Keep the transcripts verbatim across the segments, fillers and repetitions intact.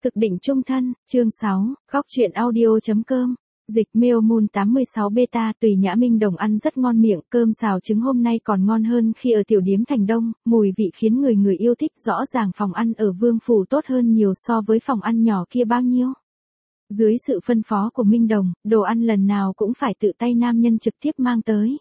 Cực định chung thân, chương sáu, góc truyện audio.com. Dịch Mail Moon tám mươi sáu Beta. Tùy Nhã Minh Đồng ăn rất ngon miệng, cơm xào trứng hôm nay còn ngon hơn khi ở tiểu điếm Thành Đông, mùi vị khiến người người yêu thích. Rõ ràng phòng ăn ở Vương Phủ tốt hơn nhiều so với phòng ăn nhỏ kia bao nhiêu. Dưới sự phân phó của Minh Đồng, đồ ăn lần nào cũng phải tự tay nam nhân trực tiếp mang tới.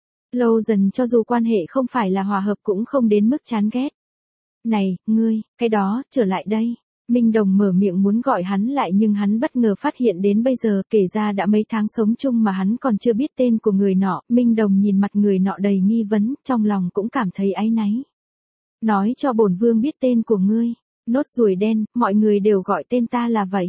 Lâu dần cho dù quan hệ không phải là hòa hợp cũng không đến mức chán ghét. Này, ngươi, cái đó, trở lại đây. Minh Đồng mở miệng muốn gọi hắn lại nhưng hắn bất ngờ phát hiện đến bây giờ kể ra đã mấy tháng sống chung mà hắn còn chưa biết tên của người nọ. Minh Đồng nhìn mặt người nọ đầy nghi vấn, trong lòng cũng cảm thấy áy náy. Nói cho bổn vương biết tên của ngươi. Nốt ruồi đen, mọi người đều gọi tên ta là vậy.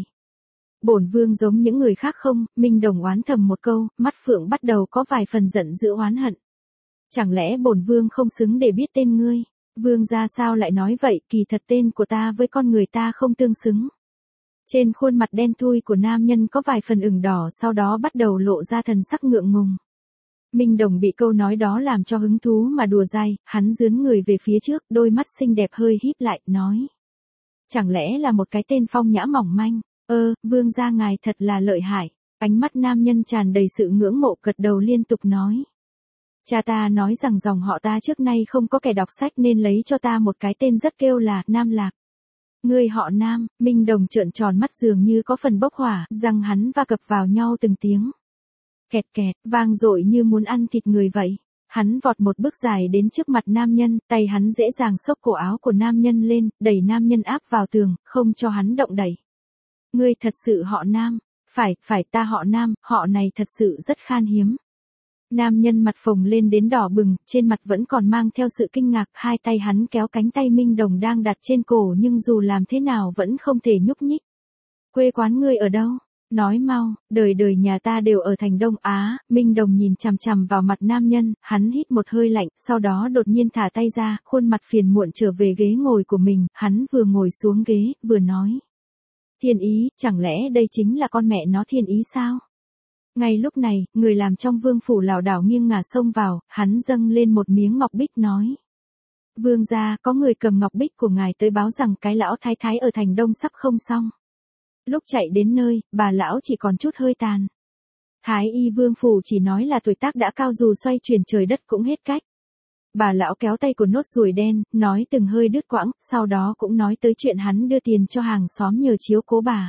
Bổn vương giống những người khác không? Minh Đồng oán thầm một câu, mắt phượng bắt đầu có vài phần giận dữ oán hận. Chẳng lẽ bổn vương không xứng để biết tên ngươi? Vương gia sao lại nói vậy, kỳ thật tên của ta với con người ta không tương xứng. Trên khuôn mặt đen thui của nam nhân có vài phần ửng đỏ, sau đó bắt đầu lộ ra thần sắc ngượng ngùng. Minh Đồng bị câu nói đó làm cho hứng thú mà đùa dai, hắn dướn người về phía trước, đôi mắt xinh đẹp hơi híp lại, nói. Chẳng lẽ là một cái tên phong nhã mỏng manh? Ơ, vương gia ngài thật là lợi hại. Ánh mắt nam nhân tràn đầy sự ngưỡng mộ, gật đầu liên tục nói. Cha ta nói rằng dòng họ ta trước nay không có kẻ đọc sách nên lấy cho ta một cái tên rất kêu là Nam Lạc. Ngươi họ Nam. Minh Đồng trợn tròn mắt dường như có phần bốc hỏa, răng hắn va cập vào nhau từng tiếng. Kẹt kẹt, vang dội như muốn ăn thịt người vậy. Hắn vọt một bước dài đến trước mặt nam nhân, tay hắn dễ dàng xốc cổ áo của nam nhân lên, đẩy nam nhân áp vào tường, không cho hắn động đẩy. Ngươi thật sự họ Nam. Phải, phải ta họ Nam, họ này thật sự rất khan hiếm. Nam nhân mặt phồng lên đến đỏ bừng, trên mặt vẫn còn mang theo sự kinh ngạc, hai tay hắn kéo cánh tay Minh Đồng đang đặt trên cổ nhưng dù làm thế nào vẫn không thể nhúc nhích. Quê quán ngươi ở đâu? Nói mau, đời đời nhà ta đều ở thành Đông Á. Minh Đồng nhìn chằm chằm vào mặt nam nhân, hắn hít một hơi lạnh, sau đó đột nhiên thả tay ra, khuôn mặt phiền muộn trở về ghế ngồi của mình, hắn vừa ngồi xuống ghế, vừa nói. Thiên Ý, chẳng lẽ đây chính là con mẹ nó Thiên Ý sao? Ngay lúc này, người làm trong Vương Phủ lảo đảo nghiêng ngả xông vào, hắn dâng lên một miếng ngọc bích nói. Vương gia, có người cầm ngọc bích của ngài tới báo rằng cái lão thái thái ở thành Đông sắp không xong. Lúc chạy đến nơi, bà lão chỉ còn chút hơi tàn. Thái y Vương Phủ chỉ nói là tuổi tác đã cao dù xoay chuyển trời đất cũng hết cách. Bà lão kéo tay của nốt ruồi đen, nói từng hơi đứt quãng, sau đó cũng nói tới chuyện hắn đưa tiền cho hàng xóm nhờ chiếu cố bà.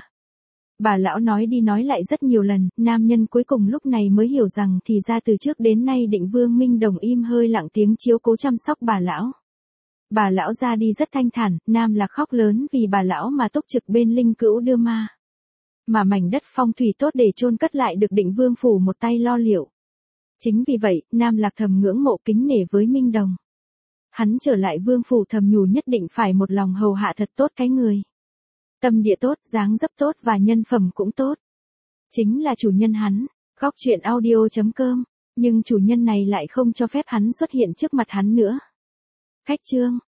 Bà lão nói đi nói lại rất nhiều lần, nam nhân cuối cùng lúc này mới hiểu rằng thì ra từ trước đến nay Định Vương Minh Đồng im hơi lặng tiếng chiếu cố chăm sóc bà lão. Bà lão ra đi rất thanh thản, Nam Lạc khóc lớn vì bà lão mà túc trực bên linh cữu đưa ma. Mà mảnh đất phong thủy tốt để chôn cất lại được Định Vương Phủ một tay lo liệu. Chính vì vậy, Nam Lạc thầm ngưỡng mộ kính nể với Minh Đồng. Hắn trở lại Vương Phủ thầm nhủ nhất định phải một lòng hầu hạ thật tốt cái người. Tâm địa tốt, dáng dấp tốt và nhân phẩm cũng tốt. Chính là chủ nhân hắn. Góc truyện audio.com. Nhưng chủ nhân này lại không cho phép hắn xuất hiện trước mặt hắn nữa. Khách chương.